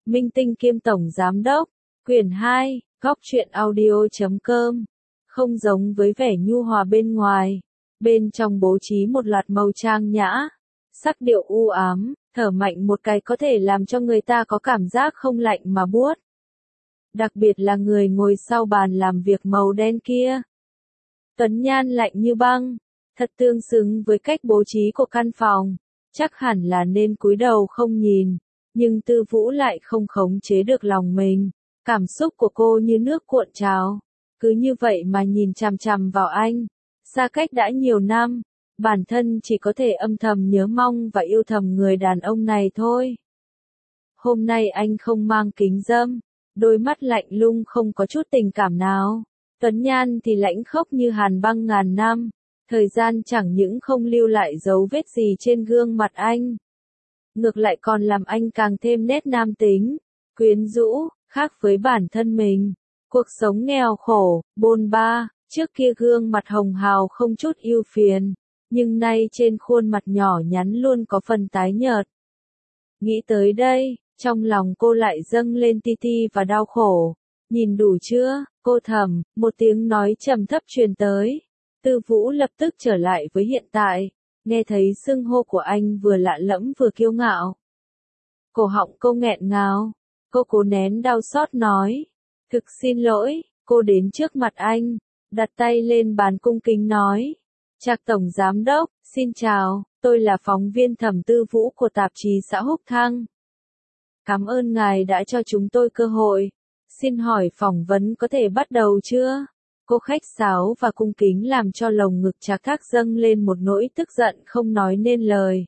Minh tinh kiêm tổng giám đốc, quyển 2, góc truyện audio.com. Không giống với vẻ nhu hòa bên ngoài, bên trong bố trí một loạt màu trang nhã, sắc điệu u ám, thở mạnh một cái có thể làm cho người ta có cảm giác không lạnh mà buốt. Đặc biệt là người ngồi sau bàn làm việc màu đen kia. Tuấn nhan lạnh như băng, thật tương xứng với cách bố trí của căn phòng, chắc hẳn là nên cúi đầu không nhìn, nhưng Tư Vũ lại không khống chế được lòng mình, cảm xúc của cô như nước cuộn trào, cứ như vậy mà nhìn chằm chằm vào anh, xa cách đã nhiều năm, bản thân chỉ có thể âm thầm nhớ mong và yêu thầm người đàn ông này thôi. Hôm nay anh không mang kính râm, đôi mắt lạnh lùng không có chút tình cảm nào, Tuấn nhan thì lãnh khốc như hàn băng ngàn năm. Thời gian chẳng những không lưu lại dấu vết gì trên gương mặt anh, ngược lại còn làm anh càng thêm nét nam tính, quyến rũ, khác với bản thân mình. Cuộc sống nghèo khổ, bôn ba, trước kia gương mặt hồng hào không chút ưu phiền, nhưng nay trên khuôn mặt nhỏ nhắn luôn có phần tái nhợt. Nghĩ tới đây, trong lòng cô lại dâng lên ti ti và đau khổ. Nhìn đủ chưa, cô thầm, một tiếng nói trầm thấp truyền tới. Tư Vũ lập tức trở lại với hiện tại, nghe thấy xưng hô của anh vừa lạ lẫm vừa kiêu ngạo. Cổ họng cô nghẹn ngào, cô cố nén đau xót nói, thực xin lỗi, cô đến trước mặt anh, đặt tay lên bàn cung kính nói, Trạc tổng giám đốc, xin chào, tôi là phóng viên Thẩm Tư Vũ của tạp chí xã Húc Thăng. Cảm ơn ngài đã cho chúng tôi cơ hội, xin hỏi phỏng vấn có thể bắt đầu chưa? Cô khách sáo và cung kính làm cho lồng ngực Trạc Thác dâng lên một nỗi tức giận không nói nên lời.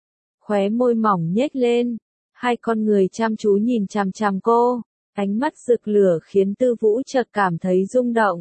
Khóe môi mỏng nhếch lên, hai con người chăm chú nhìn chằm chằm cô, ánh mắt rực lửa khiến Tư Vũ chợt cảm thấy rung động.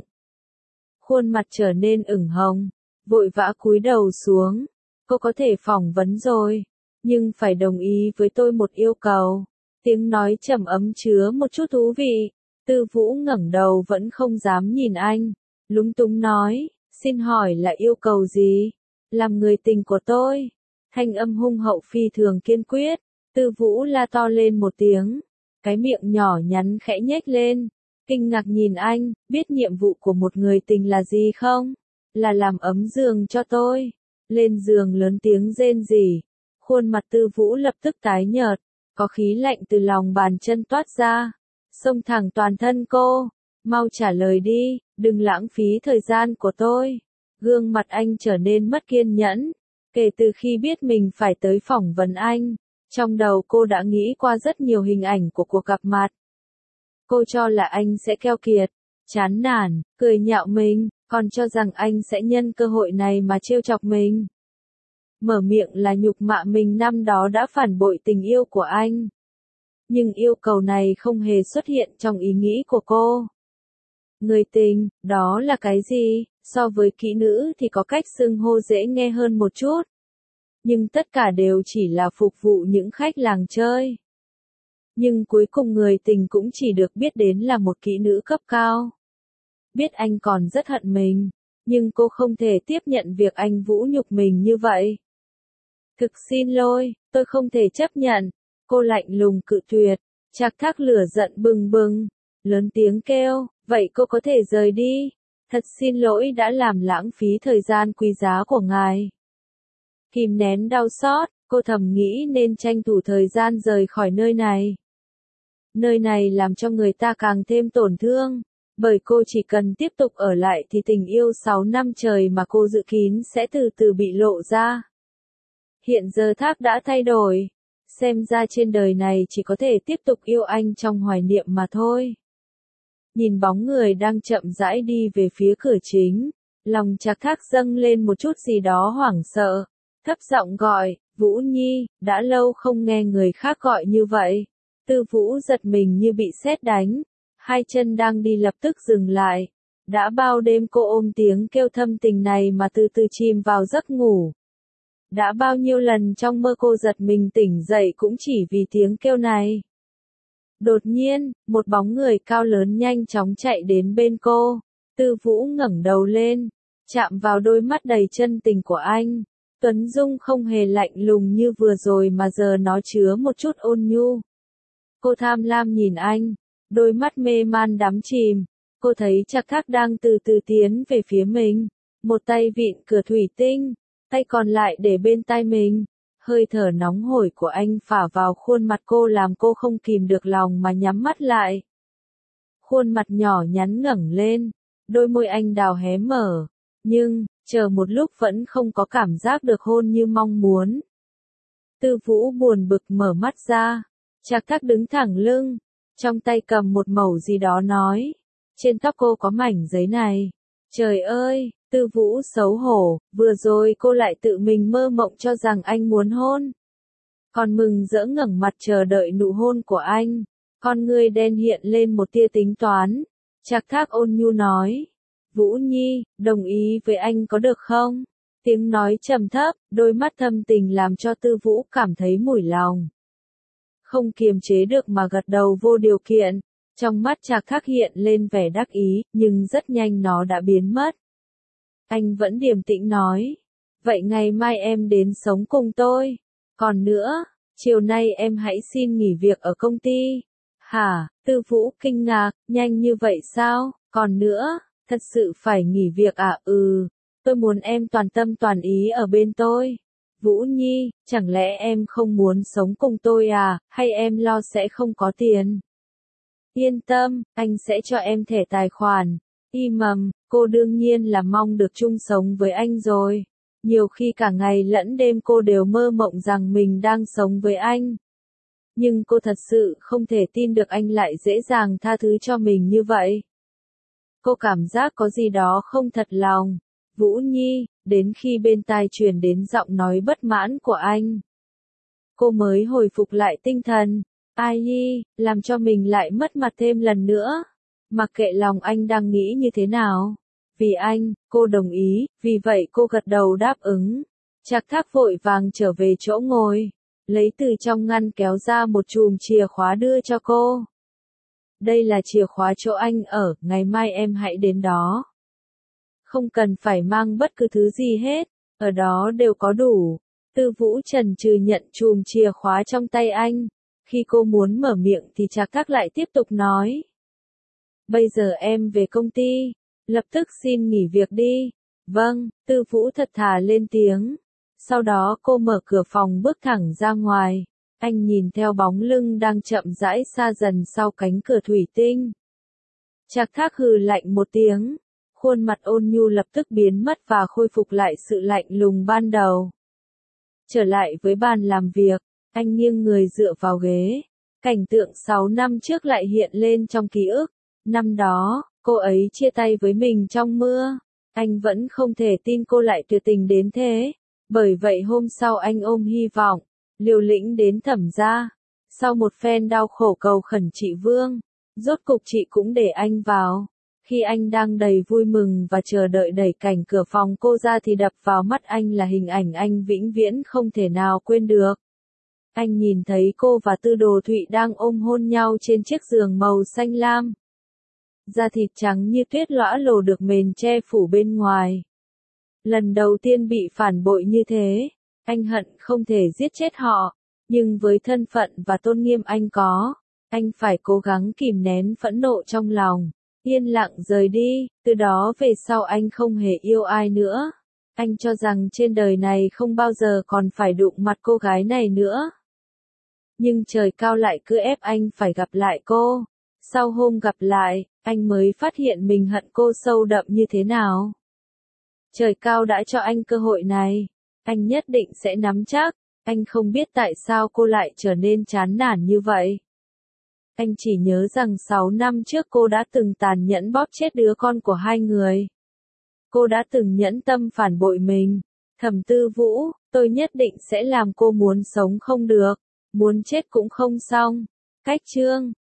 Khuôn mặt trở nên ửng hồng, vội vã cúi đầu xuống, cô có thể phỏng vấn rồi, nhưng phải đồng ý với tôi một yêu cầu. Tiếng nói trầm ấm chứa một chút thú vị. Tư Vũ ngẩng đầu vẫn không dám nhìn anh, lúng túng nói, xin hỏi là yêu cầu gì? Làm người tình của tôi. Thanh âm hung hậu phi thường kiên quyết, Tư Vũ la to lên một tiếng, cái miệng nhỏ nhắn khẽ nhếch lên, kinh ngạc nhìn anh, biết nhiệm vụ của một người tình là gì không? Là làm ấm giường cho tôi. Lên giường lớn tiếng rên rỉ, khuôn mặt Tư Vũ lập tức tái nhợt, có khí lạnh từ lòng bàn chân toát ra. Xông thẳng toàn thân cô, mau trả lời đi, đừng lãng phí thời gian của tôi. Gương mặt anh trở nên mất kiên nhẫn, kể từ khi biết mình phải tới phỏng vấn anh, trong đầu cô đã nghĩ qua rất nhiều hình ảnh của cuộc gặp mặt. Cô cho là anh sẽ keo kiệt, chán nản, cười nhạo mình, còn cho rằng anh sẽ nhân cơ hội này mà trêu chọc mình. Mở miệng là nhục mạ mình năm đó đã phản bội tình yêu của anh. Nhưng yêu cầu này không hề xuất hiện trong ý nghĩ của cô. Người tình, đó là cái gì? So với kỹ nữ thì có cách xưng hô dễ nghe hơn một chút. Nhưng tất cả đều chỉ là phục vụ những khách làng chơi. Nhưng cuối cùng người tình cũng chỉ được biết đến là một kỹ nữ cấp cao. Biết anh còn rất hận mình, nhưng cô không thể tiếp nhận việc anh vũ nhục mình như vậy. Thực xin lỗi, tôi không thể chấp nhận. Cô lạnh lùng cự tuyệt, Trạc Thác lửa giận bừng bừng, lớn tiếng kêu, vậy cô có thể rời đi. Thật xin lỗi đã làm lãng phí thời gian quý giá của ngài. Kìm nén đau xót, cô thầm nghĩ nên tranh thủ thời gian rời khỏi nơi này. Nơi này làm cho người ta càng thêm tổn thương, bởi cô chỉ cần tiếp tục ở lại thì tình yêu 6 năm trời mà cô dự kín sẽ từ từ bị lộ ra. Hiện giờ Thác đã thay đổi. Xem ra trên đời này chỉ có thể tiếp tục yêu anh trong hoài niệm mà thôi. Nhìn bóng người đang chậm rãi đi về phía cửa chính, lòng Trạc Thác dâng lên một chút gì đó hoảng sợ, thấp giọng gọi, Vũ Nhi, đã lâu không nghe người khác gọi như vậy. Tư Vũ giật mình như bị sét đánh, hai chân đang đi lập tức dừng lại. Đã bao đêm cô ôm tiếng kêu thâm tình này mà từ từ chìm vào giấc ngủ. Đã bao nhiêu lần trong mơ cô giật mình tỉnh dậy cũng chỉ vì tiếng kêu này. Đột nhiên, một bóng người cao lớn nhanh chóng chạy đến bên cô. Tư Vũ ngẩng đầu lên, chạm vào đôi mắt đầy chân tình của anh. Tuấn Dung không hề lạnh lùng như vừa rồi mà giờ nó chứa một chút ôn nhu. Cô tham lam nhìn anh, đôi mắt mê man đắm chìm. Cô thấy Trạc Thác đang từ từ tiến về phía mình. Một tay vịn cửa thủy tinh, tay còn lại để bên tai mình. Hơi thở nóng hổi của anh phả vào khuôn mặt cô làm cô không kìm được lòng mà nhắm mắt lại. Khuôn mặt nhỏ nhắn ngẩng lên, đôi môi anh đào hé mở, nhưng, chờ một lúc vẫn không có cảm giác được hôn như mong muốn. Tư Vũ buồn bực mở mắt ra, Trạc Thác đứng thẳng lưng, trong tay cầm một mẩu gì đó nói, trên tóc cô có mảnh giấy này. Trời ơi, Tư Vũ xấu hổ, vừa rồi cô lại tự mình mơ mộng cho rằng anh muốn hôn. Còn mừng rỡ ngẩng mặt chờ đợi nụ hôn của anh, con ngươi đen hiện lên một tia tính toán. Trạc Thác ôn nhu nói, Vũ Nhi, đồng ý với anh có được không? Tiếng nói trầm thấp, đôi mắt thâm tình làm cho Tư Vũ cảm thấy mủi lòng. Không kiềm chế được mà gật đầu vô điều kiện, trong mắt Trạc Thác hiện lên vẻ đắc ý, nhưng rất nhanh nó đã biến mất. Anh vẫn điềm tĩnh nói, vậy ngày mai em đến sống cùng tôi. Còn nữa, chiều nay em hãy xin nghỉ việc ở công ty. Hả? Tư Vũ kinh ngạc, nhanh như vậy sao? Còn nữa, thật sự phải nghỉ việc à? Tôi muốn em toàn tâm toàn ý ở bên tôi. Vũ Nhi, chẳng lẽ em không muốn sống cùng tôi à, hay em lo sẽ không có tiền? Yên tâm, anh sẽ cho em thẻ tài khoản. Cô đương nhiên là mong được chung sống với anh rồi. Nhiều khi cả ngày lẫn đêm cô đều mơ mộng rằng mình đang sống với anh. Nhưng cô thật sự không thể tin được anh lại dễ dàng tha thứ cho mình như vậy. Cô cảm giác có gì đó không thật lòng. Vũ Nhi, đến khi bên tai truyền đến giọng nói bất mãn của anh, cô mới hồi phục lại tinh thần. Ai nhi, làm cho mình lại mất mặt thêm lần nữa. Mặc kệ lòng anh đang nghĩ như thế nào. Vì anh, cô đồng ý, vì vậy cô gật đầu đáp ứng. Trạc Thác vội vàng trở về chỗ ngồi, lấy từ trong ngăn kéo ra một chùm chìa khóa đưa cho cô. Đây là chìa khóa chỗ anh ở, ngày mai em hãy đến đó. Không cần phải mang bất cứ thứ gì hết, ở đó đều có đủ. Tư Vũ chần chừ nhận chùm chìa khóa trong tay anh. Khi cô muốn mở miệng thì Trạc Thác lại tiếp tục nói. Bây giờ em về công ty, lập tức xin nghỉ việc đi. Vâng, Tư Vũ thật thà lên tiếng. Sau đó cô mở cửa phòng bước thẳng ra ngoài. Anh nhìn theo bóng lưng đang chậm rãi xa dần sau cánh cửa thủy tinh. Trạc Thác hừ lạnh một tiếng. Khuôn mặt ôn nhu lập tức biến mất và khôi phục lại sự lạnh lùng ban đầu. Trở lại với bàn làm việc, anh nghiêng người dựa vào ghế. Cảnh tượng 6 năm trước lại hiện lên trong ký ức. Năm đó, cô ấy chia tay với mình trong mưa. Anh vẫn không thể tin cô lại tuyệt tình đến thế. Bởi vậy hôm sau anh ôm hy vọng, liều lĩnh đến Thẩm gia. Sau một phen đau khổ cầu khẩn chị Vương, rốt cục chị cũng để anh vào. Khi anh đang đầy vui mừng và chờ đợi đẩy cảnh cửa phòng cô ra thì đập vào mắt anh là hình ảnh anh vĩnh viễn không thể nào quên được. Anh nhìn thấy cô và Tư Đồ Thụy đang ôm hôn nhau trên chiếc giường màu xanh lam. Da thịt trắng như tuyết lõa lồ được mền che phủ bên ngoài. Lần đầu tiên bị phản bội như thế, anh hận không thể giết chết họ, nhưng với thân phận và tôn nghiêm anh có, anh phải cố gắng kìm nén phẫn nộ trong lòng, yên lặng rời đi, từ đó về sau anh không hề yêu ai nữa. Anh cho rằng trên đời này không bao giờ còn phải đụng mặt cô gái này nữa. Nhưng trời cao lại cứ ép anh phải gặp lại cô. Sau hôm gặp lại, anh mới phát hiện mình hận cô sâu đậm như thế nào. Trời cao đã cho anh cơ hội này, anh nhất định sẽ nắm chắc. Anh không biết tại sao cô lại trở nên chán nản như vậy. Anh chỉ nhớ rằng 6 năm trước cô đã từng tàn nhẫn bóp chết đứa con của hai người. Cô đã từng nhẫn tâm phản bội mình. Thẩm Tư Vũ, tôi nhất định sẽ làm cô muốn sống không được, muốn chết cũng không xong. Cách chương